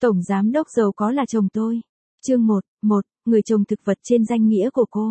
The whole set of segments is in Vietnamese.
Tổng giám đốc giàu có là chồng tôi. Chương 1, người chồng thực vật trên danh nghĩa của cô.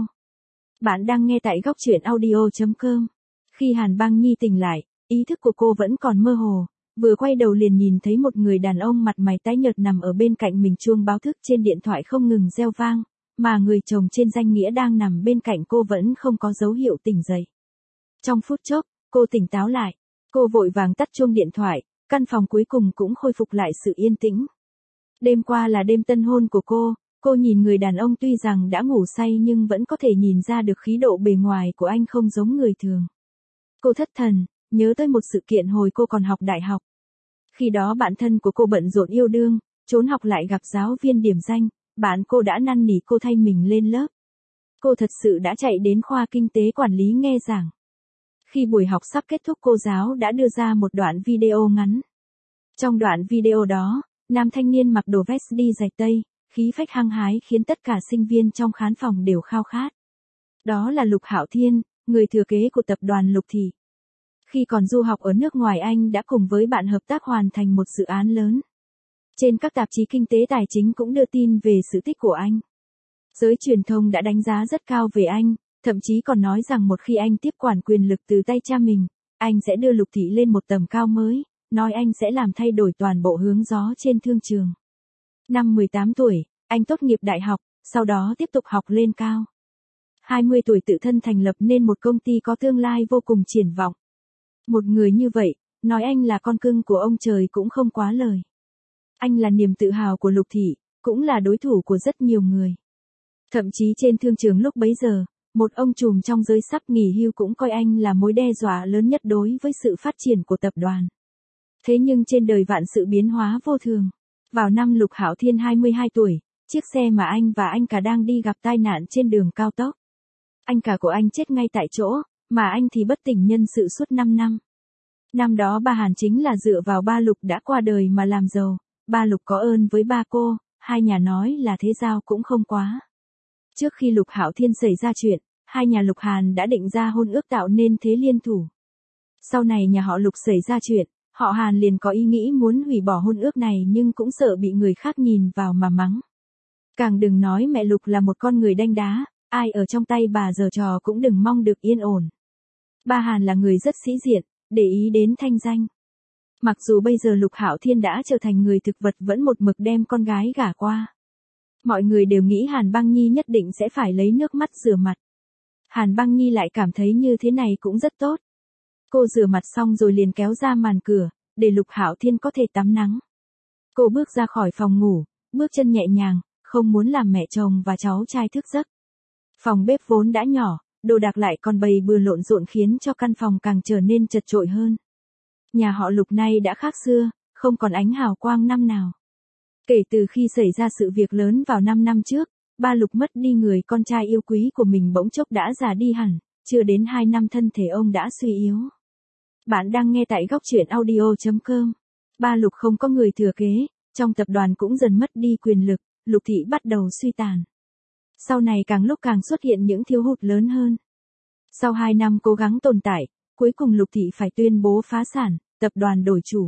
Bạn đang nghe tại góc truyện audio.com. Khi Hàn Bang Nhi tỉnh lại, ý thức của cô vẫn còn mơ hồ, vừa quay đầu liền nhìn thấy một người đàn ông mặt mày tái nhợt nằm ở bên cạnh mình, chuông báo thức trên điện thoại không ngừng reo vang, mà người chồng trên danh nghĩa đang nằm bên cạnh cô vẫn không có dấu hiệu tỉnh dậy. Trong phút chốc, cô tỉnh táo lại, cô vội vàng tắt chuông điện thoại, căn phòng cuối cùng cũng khôi phục lại sự yên tĩnh. Đêm qua là đêm tân hôn của cô nhìn người đàn ông tuy rằng đã ngủ say nhưng vẫn có thể nhìn ra được khí độ bề ngoài của anh không giống người thường. Cô thất thần, nhớ tới một sự kiện hồi cô còn học đại học. Khi đó bạn thân của cô bận rộn yêu đương, trốn học lại gặp giáo viên điểm danh, bạn cô đã năn nỉ cô thay mình lên lớp. Cô thật sự đã chạy đến khoa kinh tế quản lý nghe giảng. Khi buổi học sắp kết thúc, cô giáo đã đưa ra một đoạn video ngắn. Trong đoạn video đó, nam thanh niên mặc đồ vest đi giày tây, khí phách hăng hái khiến tất cả sinh viên trong khán phòng đều khao khát. Đó là Lục Hạo Thiên, người thừa kế của tập đoàn Lục Thị. Khi còn du học ở nước ngoài, anh đã cùng với bạn hợp tác hoàn thành một dự án lớn. Trên các tạp chí kinh tế tài chính cũng đưa tin về sự tích của anh. Giới truyền thông đã đánh giá rất cao về anh, thậm chí còn nói rằng một khi anh tiếp quản quyền lực từ tay cha mình, anh sẽ đưa Lục Thị lên một tầm cao mới, nói anh sẽ làm thay đổi toàn bộ hướng gió trên thương trường. Năm 18 tuổi, anh tốt nghiệp đại học, sau đó tiếp tục học lên cao. 20 tuổi tự thân thành lập nên một công ty có tương lai vô cùng triển vọng. Một người như vậy, nói anh là con cưng của ông trời cũng không quá lời. Anh là niềm tự hào của Lục Thị, cũng là đối thủ của rất nhiều người. Thậm chí trên thương trường lúc bấy giờ, một ông trùm trong giới sắp nghỉ hưu cũng coi anh là mối đe dọa lớn nhất đối với sự phát triển của tập đoàn. Thế nhưng trên đời vạn sự biến hóa vô thường. Vào năm Lục Hạo Thiên 22 tuổi, chiếc xe mà anh và anh cả đang đi gặp tai nạn trên đường cao tốc. Anh cả của anh chết ngay tại chỗ, mà anh thì bất tỉnh nhân sự suốt 5 năm. Năm đó ba Hàn chính là dựa vào ba Lục đã qua đời mà làm giàu. Ba Lục có ơn với ba cô, hai nhà nói là thế giao cũng không quá. Trước khi Lục Hạo Thiên xảy ra chuyện, hai nhà Lục Hàn đã định ra hôn ước tạo nên thế liên thủ. Sau này nhà họ Lục xảy ra chuyện, họ Hàn liền có ý nghĩ muốn hủy bỏ hôn ước này nhưng cũng sợ bị người khác nhìn vào mà mắng. Càng đừng nói mẹ Lục là một con người đanh đá, ai ở trong tay bà giở trò cũng đừng mong được yên ổn. Ba Hàn là người rất sĩ diện, để ý đến thanh danh. Mặc dù bây giờ Lục Hạo Thiên đã trở thành người thực vật vẫn một mực đem con gái gả qua. Mọi người đều nghĩ Hàn Bang Nhi nhất định sẽ phải lấy nước mắt rửa mặt. Hàn Bang Nhi lại cảm thấy như thế này cũng rất tốt. Cô rửa mặt xong rồi liền kéo ra màn cửa, để Lục Hạo Thiên có thể tắm nắng. Cô bước ra khỏi phòng ngủ, bước chân nhẹ nhàng, không muốn làm mẹ chồng và cháu trai thức giấc. Phòng bếp vốn đã nhỏ, đồ đạc lại còn bày bừa lộn xộn khiến cho căn phòng càng trở nên chật chội hơn. Nhà họ Lục nay đã khác xưa, không còn ánh hào quang năm nào. Kể từ khi xảy ra sự việc lớn vào 5 năm trước, ba Lục mất đi người con trai yêu quý của mình bỗng chốc đã già đi hẳn, chưa đến 2 năm thân thể ông đã suy yếu. Bạn đang nghe tại góc truyện audio.com. Ba Lục không có người thừa kế, trong tập đoàn cũng dần mất đi quyền lực, Lục Thị bắt đầu suy tàn. Sau này càng lúc càng xuất hiện những thiếu hụt lớn hơn. Sau 2 năm cố gắng tồn tại, cuối cùng Lục Thị phải tuyên bố phá sản, tập đoàn đổi chủ.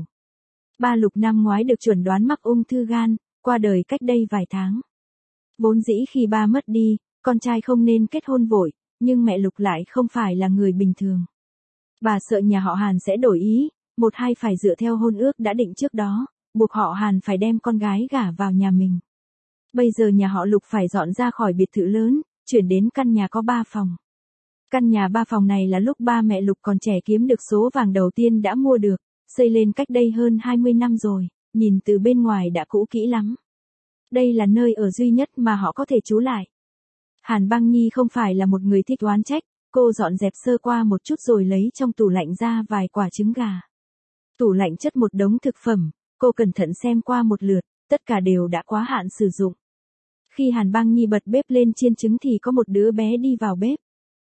Ba Lục năm ngoái được chẩn đoán mắc ung thư gan, qua đời cách đây vài tháng. Vốn dĩ khi ba mất đi, con trai không nên kết hôn vội, nhưng mẹ Lục lại không phải là người bình thường. Bà sợ nhà họ Hàn sẽ đổi ý, một hai phải dựa theo hôn ước đã định trước đó, buộc họ Hàn phải đem con gái gả vào nhà mình. Bây giờ nhà họ Lục phải dọn ra khỏi biệt thự lớn, chuyển đến căn nhà có 3 phòng. Căn nhà 3 phòng này là lúc ba mẹ Lục còn trẻ kiếm được số vàng đầu tiên đã mua được, xây lên cách đây hơn 20 năm rồi, nhìn từ bên ngoài đã cũ kỹ lắm. Đây là nơi ở duy nhất mà họ có thể trú lại. Hàn Bang Nhi không phải là một người thích oán trách, cô dọn dẹp sơ qua một chút rồi lấy trong tủ lạnh ra vài quả trứng gà. Tủ lạnh chất một đống thực phẩm, cô cẩn thận xem qua một lượt, tất cả đều đã quá hạn sử dụng. Khi Hàn Bang Nhi bật bếp lên chiên trứng thì có một đứa bé đi vào bếp.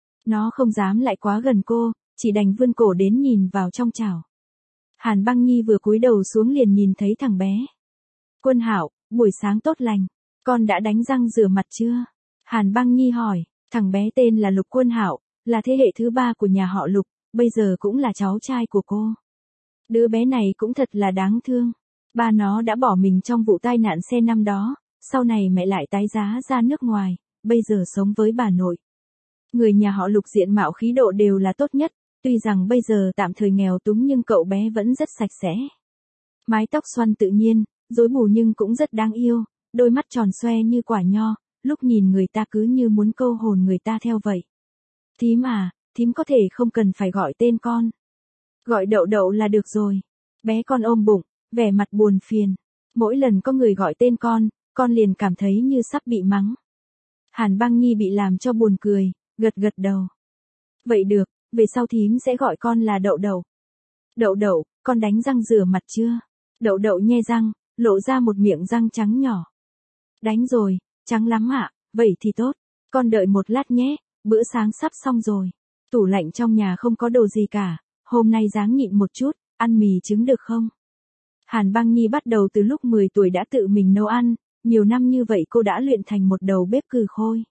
Nó không dám lại quá gần cô, chỉ đành vươn cổ đến nhìn vào trong chảo. Hàn Bang Nhi vừa cúi đầu xuống liền nhìn thấy thằng bé. Quân Hạo, buổi sáng tốt lành, con đã đánh răng rửa mặt chưa? Hàn Bang Nhi hỏi, thằng bé tên là Lục Quân Hạo, là thế hệ thứ 3 của nhà họ Lục, bây giờ cũng là cháu trai của cô. Đứa bé này cũng thật là đáng thương. Ba nó đã bỏ mình trong vụ tai nạn xe năm đó, sau này mẹ lại tái giá ra nước ngoài, bây giờ sống với bà nội. Người nhà họ Lục diện mạo khí độ đều là tốt nhất, tuy rằng bây giờ tạm thời nghèo túng nhưng cậu bé vẫn rất sạch sẽ. Mái tóc xoăn tự nhiên, rối bù nhưng cũng rất đáng yêu, đôi mắt tròn xoe như quả nho, lúc nhìn người ta cứ như muốn câu hồn người ta theo vậy. Thím à, thím có thể không cần phải gọi tên con. Gọi Đậu Đậu là được rồi. Bé con ôm bụng, vẻ mặt buồn phiền. Mỗi lần có người gọi tên con liền cảm thấy như sắp bị mắng. Hàn Băng Nhi bị làm cho buồn cười, gật gật đầu. Vậy được, về sau thím sẽ gọi con là Đậu Đậu. Đậu Đậu, con đánh răng rửa mặt chưa? Đậu Đậu nhe răng, lộ ra một miệng răng trắng nhỏ. Đánh rồi, trắng lắm ạ, vậy thì tốt. Con đợi một lát nhé, bữa sáng sắp xong rồi. Tủ lạnh trong nhà không có đồ gì cả, hôm nay ráng nhịn một chút, ăn mì trứng được không? Hàn Băng Nhi bắt đầu từ lúc 10 tuổi đã tự mình nấu ăn, nhiều năm như vậy cô đã luyện thành một đầu bếp cừ khôi.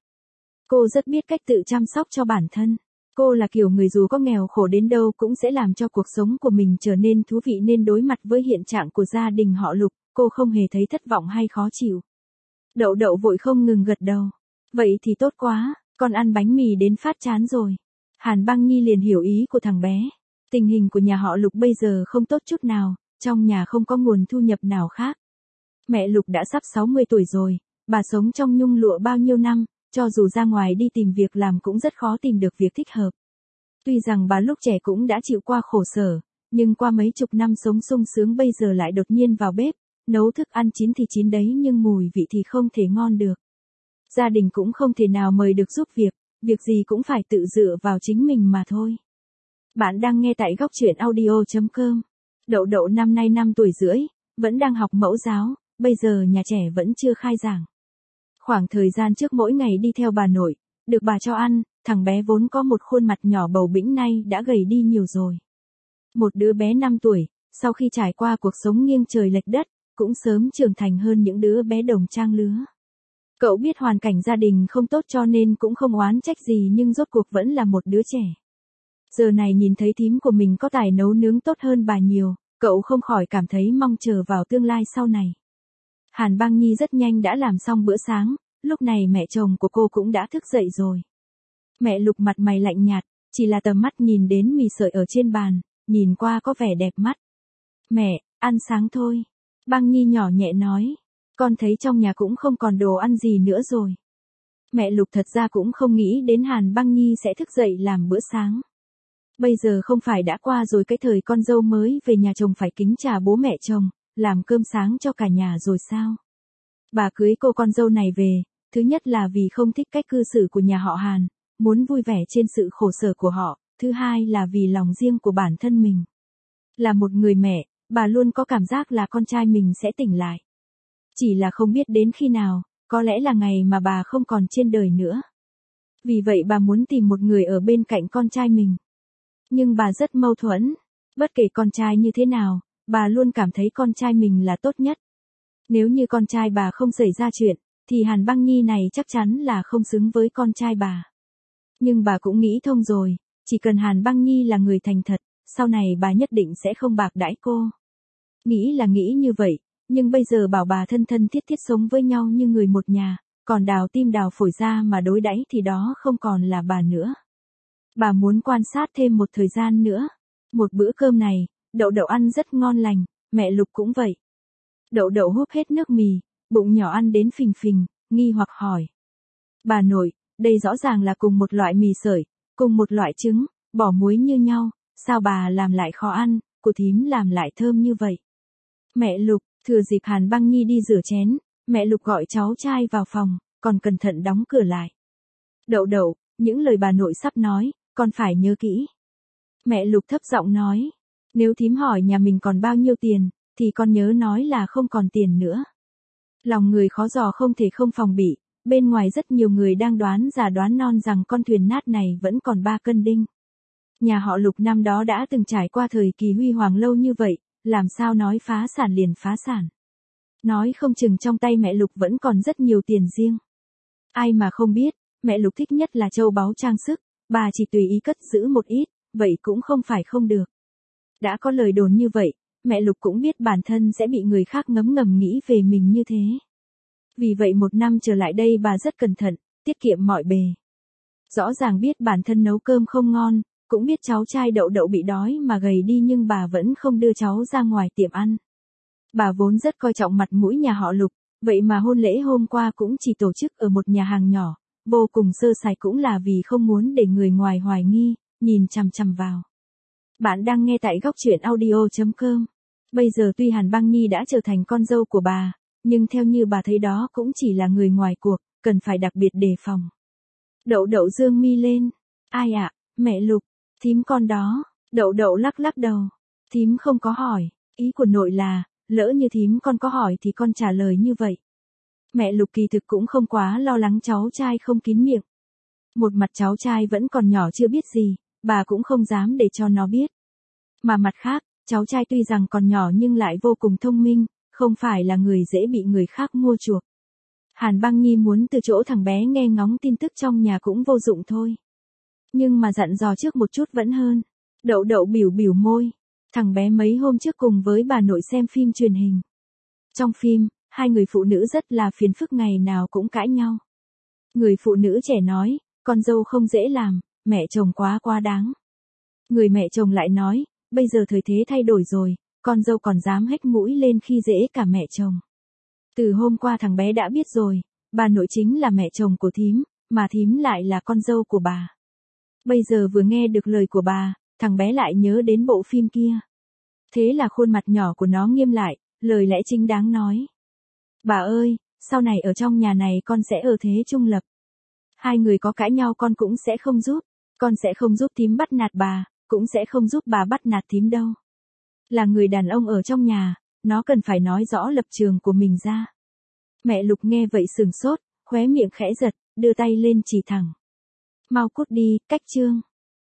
Cô rất biết cách tự chăm sóc cho bản thân. Cô là kiểu người dù có nghèo khổ đến đâu cũng sẽ làm cho cuộc sống của mình trở nên thú vị, nên đối mặt với hiện trạng của gia đình họ Lục, cô không hề thấy thất vọng hay khó chịu. Đậu Đậu vội không ngừng gật đầu. Vậy thì tốt quá, con ăn bánh mì đến phát chán rồi. Hàn Băng Nhi liền hiểu ý của thằng bé. Tình hình của nhà họ Lục bây giờ không tốt chút nào, trong nhà không có nguồn thu nhập nào khác. Mẹ Lục đã sắp 60 tuổi rồi, bà sống trong nhung lụa bao nhiêu năm, cho dù ra ngoài đi tìm việc làm cũng rất khó tìm được việc thích hợp. Tuy rằng bà lúc trẻ cũng đã chịu qua khổ sở, nhưng qua mấy chục năm sống sung sướng bây giờ lại đột nhiên vào bếp, nấu thức ăn chín thì chín đấy nhưng mùi vị thì không thể ngon được. Gia đình cũng không thể nào mời được giúp việc gì cũng phải tự dựa vào chính mình mà thôi. Bạn đang nghe tại góc truyện audio.com. Đậu Đậu năm nay 5 tuổi rưỡi, vẫn đang học mẫu giáo, bây giờ nhà trẻ vẫn chưa khai giảng. Khoảng thời gian trước mỗi ngày đi theo bà nội, được bà cho ăn, thằng bé vốn có một khuôn mặt nhỏ bầu bĩnh nay đã gầy đi nhiều rồi. Một đứa bé 5 tuổi, sau khi trải qua cuộc sống nghiêng trời lệch đất, cũng sớm trưởng thành hơn những đứa bé đồng trang lứa. Cậu biết hoàn cảnh gia đình không tốt cho nên cũng không oán trách gì, nhưng rốt cuộc vẫn là một đứa trẻ. Giờ này nhìn thấy thím của mình có tài nấu nướng tốt hơn bà nhiều, cậu không khỏi cảm thấy mong chờ vào tương lai sau này. Hàn Băng Nhi rất nhanh đã làm xong bữa sáng, lúc này mẹ chồng của cô cũng đã thức dậy rồi. Mẹ Lục mặt mày lạnh nhạt, chỉ là tầm mắt nhìn đến mì sợi ở trên bàn, nhìn qua có vẻ đẹp mắt. Mẹ, ăn sáng thôi. Băng Nhi nhỏ nhẹ nói, con thấy trong nhà cũng không còn đồ ăn gì nữa rồi. Mẹ Lục thật ra cũng không nghĩ đến Hàn Băng Nhi sẽ thức dậy làm bữa sáng. Bây giờ không phải đã qua rồi cái thời con dâu mới về nhà chồng phải kính trà bố mẹ chồng, làm cơm sáng cho cả nhà rồi sao? Bà cưới cô con dâu này về, thứ nhất là vì không thích cách cư xử của nhà họ Hàn, muốn vui vẻ trên sự khổ sở của họ, thứ hai là vì lòng riêng của bản thân mình. Là một người mẹ, bà luôn có cảm giác là con trai mình sẽ tỉnh lại. Chỉ là không biết đến khi nào, có lẽ là ngày mà bà không còn trên đời nữa. Vì vậy bà muốn tìm một người ở bên cạnh con trai mình. Nhưng bà rất mâu thuẫn, bất kể con trai như thế nào, bà luôn cảm thấy con trai mình là tốt nhất. Nếu như con trai bà không xảy ra chuyện, thì Hàn Băng Nhi này chắc chắn là không xứng với con trai bà. Nhưng bà cũng nghĩ thông rồi, chỉ cần Hàn Băng Nhi là người thành thật, sau này bà nhất định sẽ không bạc đãi cô. Nghĩ là nghĩ như vậy, nhưng bây giờ bảo bà thân thân thiết thiết sống với nhau như người một nhà, còn đào tim đào phổi ra mà đối đãi thì đó không còn là bà nữa. Bà muốn quan sát thêm một thời gian nữa. Một bữa cơm này, Đậu Đậu ăn rất ngon lành, mẹ Lục cũng vậy. Đậu Đậu húp hết nước mì, bụng nhỏ ăn đến phình phình, nghi hoặc hỏi. Bà nội, đây rõ ràng là cùng một loại mì sợi, cùng một loại trứng, bỏ muối như nhau, sao bà làm lại khó ăn, của thím làm lại thơm như vậy? Mẹ Lục, thừa dịp Hàn Băng Nhi đi rửa chén, mẹ Lục gọi cháu trai vào phòng, còn cẩn thận đóng cửa lại. Đậu Đậu, những lời bà nội sắp nói, con phải nhớ kỹ. Mẹ Lục thấp giọng nói, nếu thím hỏi nhà mình còn bao nhiêu tiền, thì con nhớ nói là không còn tiền nữa. Lòng người khó dò không thể không phòng bị, bên ngoài rất nhiều người đang đoán già đoán non rằng con thuyền nát này vẫn còn 3 cân đinh. Nhà họ Lục năm đó đã từng trải qua thời kỳ huy hoàng lâu như vậy, làm sao nói phá sản liền phá sản. Nói không chừng trong tay mẹ Lục vẫn còn rất nhiều tiền riêng. Ai mà không biết, mẹ Lục thích nhất là châu báu trang sức, bà chỉ tùy ý cất giữ một ít, vậy cũng không phải không được. Đã có lời đồn như vậy, Mẹ Lục cũng biết bản thân sẽ bị người khác ngấm ngầm nghĩ về mình như thế. Vì vậy một năm trở lại đây bà rất cẩn thận, tiết kiệm mọi bề. Rõ ràng biết bản thân nấu cơm không ngon, cũng biết cháu trai Đậu Đậu bị đói mà gầy đi nhưng bà vẫn không đưa cháu ra ngoài tiệm ăn. Bà vốn rất coi trọng mặt mũi nhà họ Lục, vậy mà hôn lễ hôm qua cũng chỉ tổ chức ở một nhà hàng nhỏ, vô cùng sơ sài cũng là vì không muốn để người ngoài hoài nghi, nhìn chằm chằm vào. Bạn đang nghe tại góc truyện audio.com. Bây giờ tuy Hàn Băng Nhi đã trở thành con dâu của bà, nhưng theo như bà thấy đó cũng chỉ là người ngoài cuộc, cần phải đặc biệt đề phòng. Đậu Đậu dương mi lên. Ai ạ, mẹ Lục, thím con đó. Đậu Đậu lắc lắc đầu. Thím không có hỏi, ý của nội là, lỡ như thím con có hỏi thì con trả lời như vậy. Mẹ Lục kỳ thực cũng không quá lo lắng cháu trai không kín miệng. Một mặt cháu trai vẫn còn nhỏ chưa biết gì, bà cũng không dám để cho nó biết. Mà mặt khác, cháu trai tuy rằng còn nhỏ nhưng lại vô cùng thông minh, không phải là người dễ bị người khác mua chuộc. Hàn Băng Nhi muốn từ chỗ thằng bé nghe ngóng tin tức trong nhà cũng vô dụng thôi. Nhưng mà dặn dò trước một chút vẫn hơn. Đậu Đậu bỉu bỉu môi. Thằng bé mấy hôm trước cùng với bà nội xem phim truyền hình. Trong phim, hai người phụ nữ rất là phiền phức ngày nào cũng cãi nhau. Người phụ nữ trẻ nói, con dâu không dễ làm, mẹ chồng quá đáng. Người mẹ chồng lại nói, bây giờ thời thế thay đổi rồi, con dâu còn dám hếch mũi lên khi dễ cả mẹ chồng. Từ hôm qua thằng bé đã biết rồi, bà nội chính là mẹ chồng của thím, mà thím lại là con dâu của bà. Bây giờ vừa nghe được lời của bà, thằng bé lại nhớ đến bộ phim kia. Thế là khuôn mặt nhỏ của nó nghiêm lại, lời lẽ chính đáng nói. Bà ơi, sau này ở trong nhà này con sẽ ở thế trung lập. Hai người có cãi nhau con cũng sẽ không giúp, con sẽ không giúp thím bắt nạt bà, cũng sẽ không giúp bà bắt nạt thím đâu. Là người đàn ông ở trong nhà, nó cần phải nói rõ lập trường của mình ra. Mẹ Lục nghe vậy sừng sốt, khóe miệng khẽ giật, đưa tay lên chỉ thẳng. Mau cút đi, cách chương.